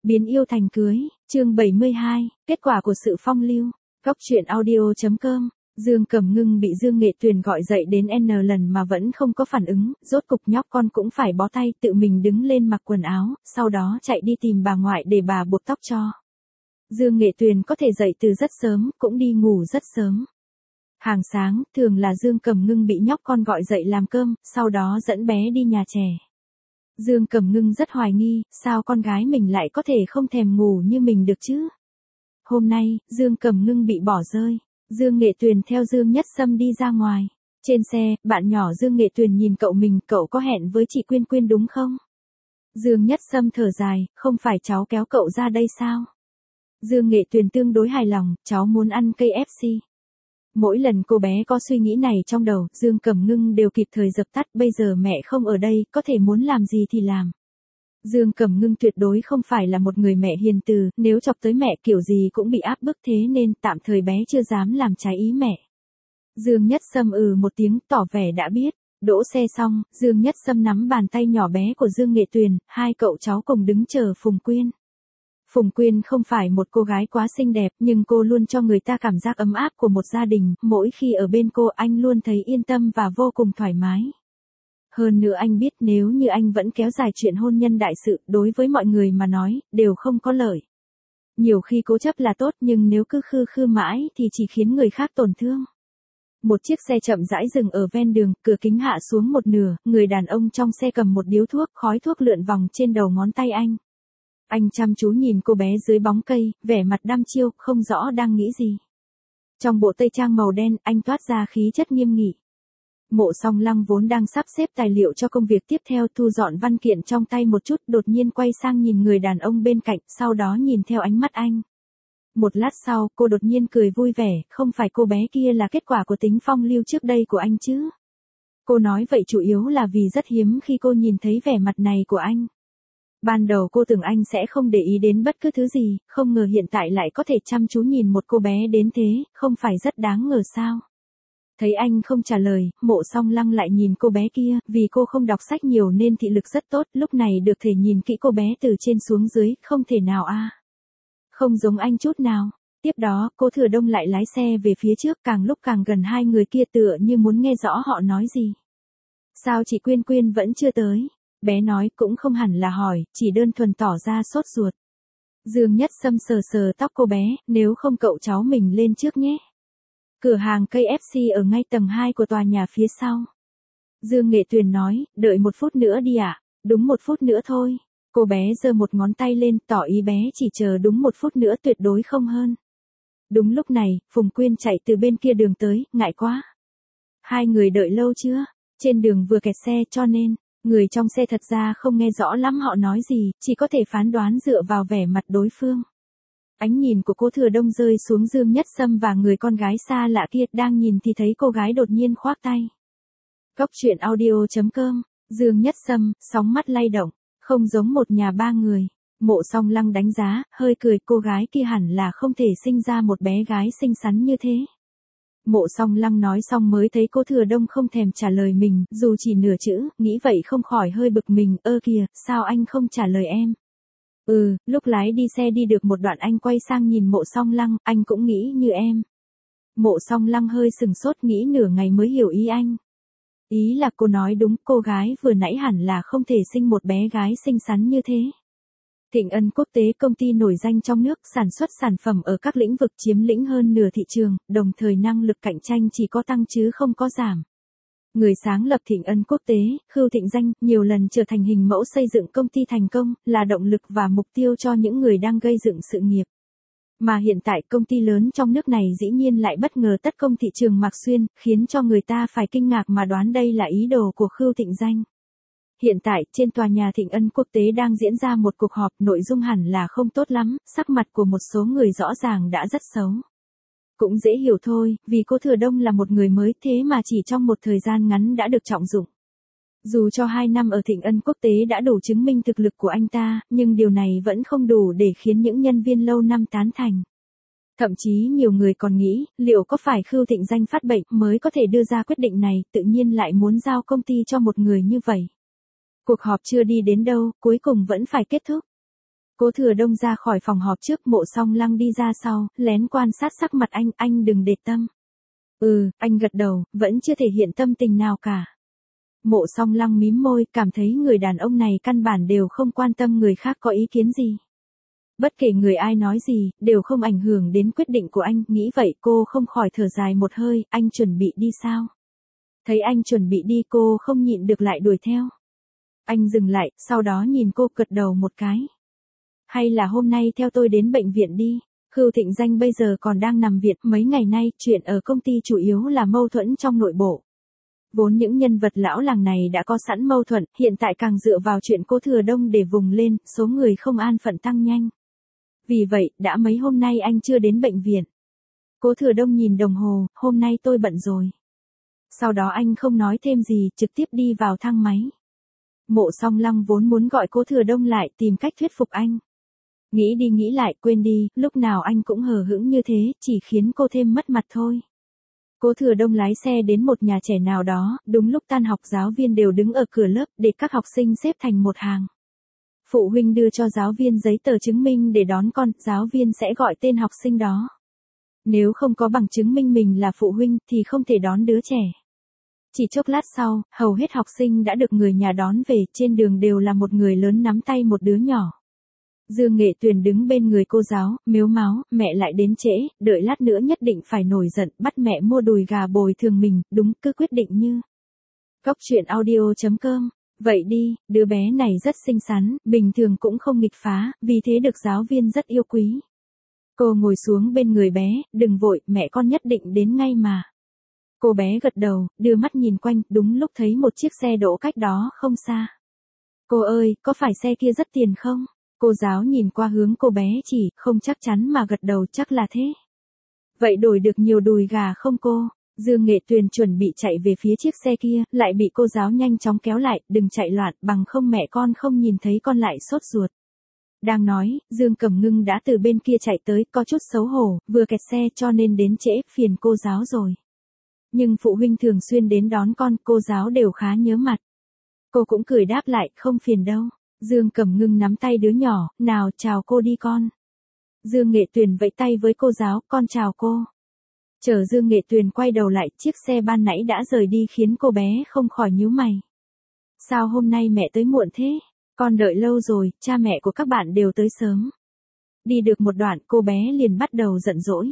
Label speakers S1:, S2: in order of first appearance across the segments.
S1: Biến yêu thành cưới, chương 72, kết quả của sự phong lưu. Góc truyện audio.com. Dương Cẩm Ngưng bị Dương Nghệ Tuyền gọi dậy đến N lần mà vẫn không có phản ứng, rốt cục nhóc con cũng phải bó tay tự mình đứng lên mặc quần áo, sau đó chạy đi tìm bà ngoại để bà buộc tóc cho. Dương Nghệ Tuyền có thể dậy từ rất sớm, cũng đi ngủ rất sớm. Hàng sáng, thường là Dương Cẩm Ngưng bị nhóc con gọi dậy làm cơm, sau đó dẫn bé đi nhà trẻ. Dương Cẩm Ngưng rất hoài nghi, sao con gái mình lại có thể không thèm ngủ như mình được chứ? Hôm nay, Dương Cẩm Ngưng bị bỏ rơi. Dương Nghệ Tuyền theo Dương Nhất Sâm đi ra ngoài. Trên xe, bạn nhỏ Dương Nghệ Tuyền nhìn cậu mình, cậu có hẹn với chị Quyên Quyên đúng không? Dương Nhất Sâm thở dài, không phải cháu kéo cậu ra đây sao? Dương Nghệ Tuyền tương đối hài lòng, cháu muốn ăn KFC. Mỗi lần cô bé có suy nghĩ này trong đầu, Dương Cẩm Ngưng đều kịp thời dập tắt, bây giờ mẹ không ở đây, có thể muốn làm gì thì làm. Dương Cẩm Ngưng tuyệt đối không phải là một người mẹ hiền từ, nếu chọc tới mẹ kiểu gì cũng bị áp bức, thế nên tạm thời bé chưa dám làm trái ý mẹ. Dương Nhất Sâm một tiếng tỏ vẻ đã biết. Đỗ xe xong, Dương Nhất Sâm nắm bàn tay nhỏ bé của Dương Nghệ Tuyền, hai cậu cháu cùng đứng chờ Phùng Quyên. Phùng Quyên không phải một cô gái quá xinh đẹp, nhưng cô luôn cho người ta cảm giác ấm áp của một gia đình, mỗi khi ở bên cô anh luôn thấy yên tâm và vô cùng thoải mái. Hơn nữa anh biết nếu như anh vẫn kéo dài chuyện hôn nhân đại sự, đối với mọi người mà nói, đều không có lợi. Nhiều khi cố chấp là tốt nhưng nếu cứ khư khư mãi thì chỉ khiến người khác tổn thương. Một chiếc xe chậm rãi dừng ở ven đường, cửa kính hạ xuống một nửa, người đàn ông trong xe cầm một điếu thuốc, khói thuốc lượn vòng trên đầu ngón tay anh. Anh chăm chú nhìn cô bé dưới bóng cây, vẻ mặt đăm chiêu, không rõ đang nghĩ gì. Trong bộ tây trang màu đen, anh toát ra khí chất nghiêm nghị. Mộ Song Lăng vốn đang sắp xếp tài liệu cho công việc tiếp theo, thu dọn văn kiện trong tay một chút, đột nhiên quay sang nhìn người đàn ông bên cạnh, sau đó nhìn theo ánh mắt anh. Một lát sau, cô đột nhiên cười vui vẻ, không phải cô bé kia là kết quả của tính phong lưu trước đây của anh chứ? Cô nói vậy chủ yếu là vì rất hiếm khi cô nhìn thấy vẻ mặt này của anh. Ban đầu cô tưởng anh sẽ không để ý đến bất cứ thứ gì, không ngờ hiện tại lại có thể chăm chú nhìn một cô bé đến thế, không phải rất đáng ngờ sao? Thấy anh không trả lời, Mộ Song Lăng lại nhìn cô bé kia, vì cô không đọc sách nhiều nên thị lực rất tốt, lúc này được thể nhìn kỹ cô bé từ trên xuống dưới, không thể nào Không giống anh chút nào. Tiếp đó, cô Thừa Đông lại lái xe về phía trước, càng lúc càng gần hai người kia tựa như muốn nghe rõ họ nói gì. Sao chị Quyên Quyên vẫn chưa tới? Bé nói cũng không hẳn là hỏi, chỉ đơn thuần tỏ ra sốt ruột. Dương Nhất Sâm sờ sờ tóc cô bé, nếu không cậu cháu mình lên trước nhé. Cửa hàng KFC ở ngay tầng 2 của tòa nhà phía sau. Dương Nghệ Tuyền nói, đợi 1 phút nữa đi ạ. Đúng 1 phút nữa thôi. Cô bé giơ một ngón tay lên, tỏ ý bé chỉ chờ đúng 1 phút nữa, tuyệt đối không hơn. Đúng lúc này, Phùng Quyên chạy từ bên kia đường tới, ngại quá. Hai người đợi lâu chưa? Trên đường vừa kẹt xe cho nên, người trong xe thật ra không nghe rõ lắm họ nói gì, chỉ có thể phán đoán dựa vào vẻ mặt đối phương. Ánh nhìn của cô Thừa Đông rơi xuống Dương Nhất Sâm và người con gái xa lạ kia, đang nhìn thì thấy cô gái đột nhiên khoác tay. Góc truyện audio.com. Dương Nhất Sâm, sóng mắt lay động, không giống một nhà ba người. Mộ Song Lăng đánh giá, hơi cười, cô gái kia hẳn là không thể sinh ra một bé gái xinh xắn như thế. Mộ Song Lăng nói xong mới thấy cô Thừa Đông không thèm trả lời mình, dù chỉ nửa chữ, nghĩ vậy không khỏi hơi bực mình, kìa, sao anh không trả lời em? Lúc lái đi xe đi được một đoạn anh quay sang nhìn Mộ Song Lăng, anh cũng nghĩ như em. Mộ Song Lăng hơi sừng sốt, nghĩ nửa ngày mới hiểu ý anh. Ý là cô nói đúng, cô gái vừa nãy hẳn là không thể sinh một bé gái xinh xắn như thế. Thịnh Ân Quốc tế, công ty nổi danh trong nước, sản xuất sản phẩm ở các lĩnh vực chiếm lĩnh hơn nửa thị trường, đồng thời năng lực cạnh tranh chỉ có tăng chứ không có giảm. Người sáng lập Thịnh Ân Quốc tế, Khưu Thịnh Danh, nhiều lần trở thành hình mẫu xây dựng công ty thành công, là động lực và mục tiêu cho những người đang gây dựng sự nghiệp. Mà hiện tại công ty lớn trong nước này dĩ nhiên lại bất ngờ tấn công thị trường Mạc Xuyên, khiến cho người ta phải kinh ngạc mà đoán đây là ý đồ của Khưu Thịnh Danh. Hiện tại, trên tòa nhà Thịnh Ân Quốc tế đang diễn ra một cuộc họp, nội dung hẳn là không tốt lắm, sắc mặt của một số người rõ ràng đã rất xấu. Cũng dễ hiểu thôi, vì cô Thừa Đông là một người mới, thế mà chỉ trong một thời gian ngắn đã được trọng dụng. Dù cho 2 năm ở Thịnh Ân Quốc tế đã đủ chứng minh thực lực của anh ta, nhưng điều này vẫn không đủ để khiến những nhân viên lâu năm tán thành. Thậm chí nhiều người còn nghĩ, liệu có phải Khưu Thịnh Danh phát bệnh mới có thể đưa ra quyết định này, tự nhiên lại muốn giao công ty cho một người như vậy. Cuộc họp chưa đi đến đâu, cuối cùng vẫn phải kết thúc. Cố Thừa Đông ra khỏi phòng họp trước, Mộ Song Lăng đi ra sau, lén quan sát sắc mặt anh đừng để tâm. Anh gật đầu, vẫn chưa thể hiện tâm tình nào cả. Mộ Song Lăng mím môi, cảm thấy người đàn ông này căn bản đều không quan tâm người khác có ý kiến gì. Bất kể người ai nói gì, đều không ảnh hưởng đến quyết định của anh, nghĩ vậy cô không khỏi thở dài một hơi, anh chuẩn bị đi sao? Thấy anh chuẩn bị đi cô không nhịn được lại đuổi theo. Anh dừng lại, sau đó nhìn cô gật đầu một cái. Hay là hôm nay theo tôi đến bệnh viện đi, Khưu Thịnh Danh bây giờ còn đang nằm viện, mấy ngày nay chuyện ở công ty chủ yếu là mâu thuẫn trong nội bộ. Vốn những nhân vật lão làng này đã có sẵn mâu thuẫn, hiện tại càng dựa vào chuyện Cố Thừa Đông để vùng lên, số người không an phận tăng nhanh. Vì vậy, đã mấy hôm nay anh chưa đến bệnh viện. Cố Thừa Đông nhìn đồng hồ, hôm nay tôi bận rồi. Sau đó anh không nói thêm gì, trực tiếp đi vào thang máy. Mộ Song Lăng vốn muốn gọi Cố Thừa Đông lại tìm cách thuyết phục anh. Nghĩ đi nghĩ lại, quên đi, lúc nào anh cũng hờ hững như thế, chỉ khiến cô thêm mất mặt thôi. Cố Thừa Đông lái xe đến một nhà trẻ nào đó, đúng lúc tan học giáo viên đều đứng ở cửa lớp để các học sinh xếp thành một hàng. Phụ huynh đưa cho giáo viên giấy tờ chứng minh để đón con, giáo viên sẽ gọi tên học sinh đó. Nếu không có bằng chứng minh mình là phụ huynh thì không thể đón đứa trẻ. Chỉ chốc lát sau, hầu hết học sinh đã được người nhà đón về, trên đường đều là một người lớn nắm tay một đứa nhỏ. Dương Nghệ Tuyền đứng bên người cô giáo, mếu máo, mẹ lại đến trễ, đợi lát nữa nhất định phải nổi giận, bắt mẹ mua đùi gà bồi thường mình, đúng, cứ quyết định như. Góc truyện audio.com. Vậy đi, đứa bé này rất xinh xắn, bình thường cũng không nghịch phá, vì thế được giáo viên rất yêu quý. Cô ngồi xuống bên người bé, đừng vội, mẹ con nhất định đến ngay mà. Cô bé gật đầu, đưa mắt nhìn quanh, đúng lúc thấy một chiếc xe đỗ cách đó không xa. Cô ơi, có phải xe kia rất tiền không? Cô giáo nhìn qua hướng cô bé chỉ, không chắc chắn mà gật đầu, chắc là thế. Vậy đổi được nhiều đùi gà không cô? Dương Nghệ Tuyền chuẩn bị chạy về phía chiếc xe kia, lại bị cô giáo nhanh chóng kéo lại, đừng chạy loạn, bằng không mẹ con không nhìn thấy con lại sốt ruột. Đang nói, Dương Cẩm Ngưng đã từ bên kia chạy tới, có chút xấu hổ, vừa kẹt xe cho nên đến trễ, phiền cô giáo rồi. Nhưng phụ huynh thường xuyên đến đón con, cô giáo đều khá nhớ mặt. Cô cũng cười đáp lại, không phiền đâu. Dương Cẩm Ngưng nắm tay đứa nhỏ, nào chào cô đi con. Dương Nghệ Tuyền vẫy tay với cô giáo, con chào cô. Chờ Dương Nghệ Tuyền quay đầu lại, chiếc xe ban nãy đã rời đi khiến cô bé không khỏi nhíu mày. Sao hôm nay mẹ tới muộn thế? Con đợi lâu rồi, cha mẹ của các bạn đều tới sớm. Đi được một đoạn cô bé liền bắt đầu giận dỗi.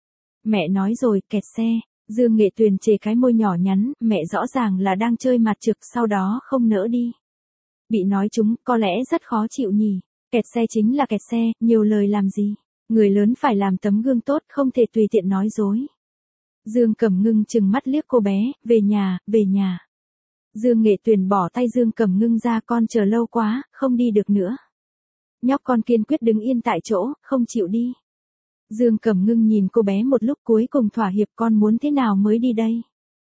S1: Mẹ nói rồi, kẹt xe. Dương Nghệ Tuyền chề cái môi nhỏ nhắn, mẹ rõ ràng là đang chơi mặt trực, sau đó không nỡ đi. Bị nói chúng, có lẽ rất khó chịu nhỉ. Kẹt xe chính là kẹt xe, nhiều lời làm gì. Người lớn phải làm tấm gương tốt, không thể tùy tiện nói dối. Dương Cẩm Ngưng trừng mắt liếc cô bé, về nhà, về nhà. Dương Nghệ Tuyền bỏ tay Dương Cẩm Ngưng ra, con chờ lâu quá, không đi được nữa. Nhóc con kiên quyết đứng yên tại chỗ, không chịu đi. Dương Cẩm Ngưng nhìn cô bé một lúc cuối cùng thỏa hiệp, con muốn thế nào mới đi đây?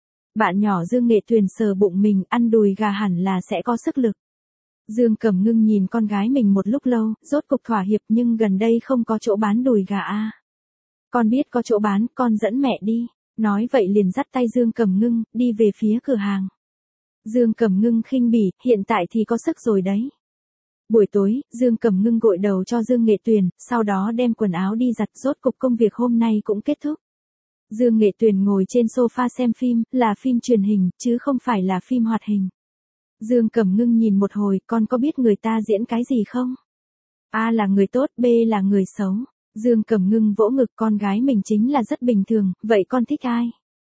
S1: Bạn nhỏ Dương Nghệ Tuyền sờ bụng mình, ăn đùi gà hẳn là sẽ có sức lực. Dương Cẩm Ngưng nhìn con gái mình một lúc lâu, rốt cục thỏa hiệp, nhưng gần đây không có chỗ bán đùi gà à. Con biết có chỗ bán, con dẫn mẹ đi. Nói vậy liền dắt tay Dương Cẩm Ngưng, đi về phía cửa hàng. Dương Cẩm Ngưng khinh bỉ, hiện tại thì có sức rồi đấy. Buổi tối, Dương Cẩm Ngưng gội đầu cho Dương Nghệ Tuyền, sau đó đem quần áo đi giặt, rốt cục công việc hôm nay cũng kết thúc. Dương Nghệ Tuyền ngồi trên sofa xem phim, là phim truyền hình, chứ không phải là phim hoạt hình. Dương Cẩm Ngưng nhìn một hồi, con có biết người ta diễn cái gì không? A là người tốt, B là người xấu. Dương Cẩm Ngưng vỗ ngực, con gái mình chính là rất bình thường, vậy con thích ai?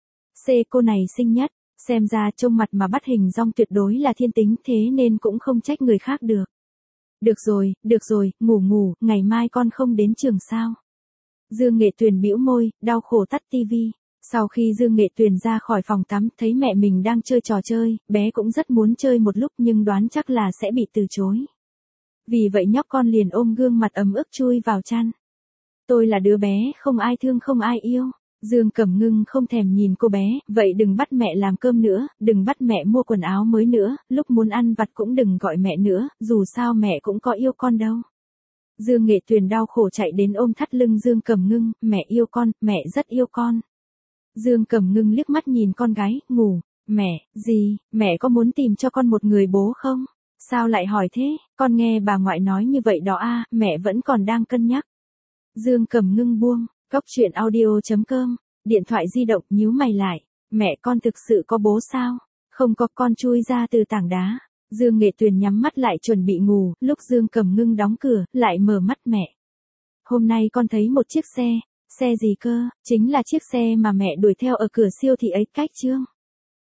S1: C cô này xinh nhất, xem ra trông mặt mà bắt hình dong tuyệt đối là thiên tính, thế nên cũng không trách người khác được. Được rồi, ngủ, ngày mai con không đến trường sao? Dương Nghệ Tuyền bĩu môi, đau khổ tắt tivi. Sau khi Dương Nghệ Tuyền ra khỏi phòng tắm, thấy mẹ mình đang chơi trò chơi, bé cũng rất muốn chơi một lúc nhưng đoán chắc là sẽ bị từ chối. Vì vậy nhóc con liền ôm gương mặt ấm ức chui vào chăn. Tôi là đứa bé, không ai thương không ai yêu. Dương Cẩm Ngưng không thèm nhìn cô bé, vậy đừng bắt mẹ làm cơm nữa, đừng bắt mẹ mua quần áo mới nữa, lúc muốn ăn vặt cũng đừng gọi mẹ nữa, dù sao mẹ cũng có yêu con đâu. Dương Nghệ Tuyền đau khổ chạy đến ôm thắt lưng Dương Cẩm Ngưng, mẹ yêu con, mẹ rất yêu con. Dương Cẩm Ngưng liếc mắt nhìn con gái, ngủ, mẹ, gì, mẹ có muốn tìm cho con một người bố không? Sao lại hỏi thế, con nghe bà ngoại nói như vậy đó à, mẹ vẫn còn đang cân nhắc. Dương Cẩm Ngưng buông, góc chuyện audio.com, điện thoại di động nhíu mày lại. Mẹ con thực sự có bố sao? Không có, con chui ra từ tảng đá. Dương Nghệ Tuyền nhắm mắt lại chuẩn bị ngủ, lúc Dương Cẩm Ngưng đóng cửa, lại mở mắt mẹ. Hôm nay con thấy một chiếc xe gì cơ, chính là chiếc xe mà mẹ đuổi theo ở cửa siêu thị ấy, cách Trương.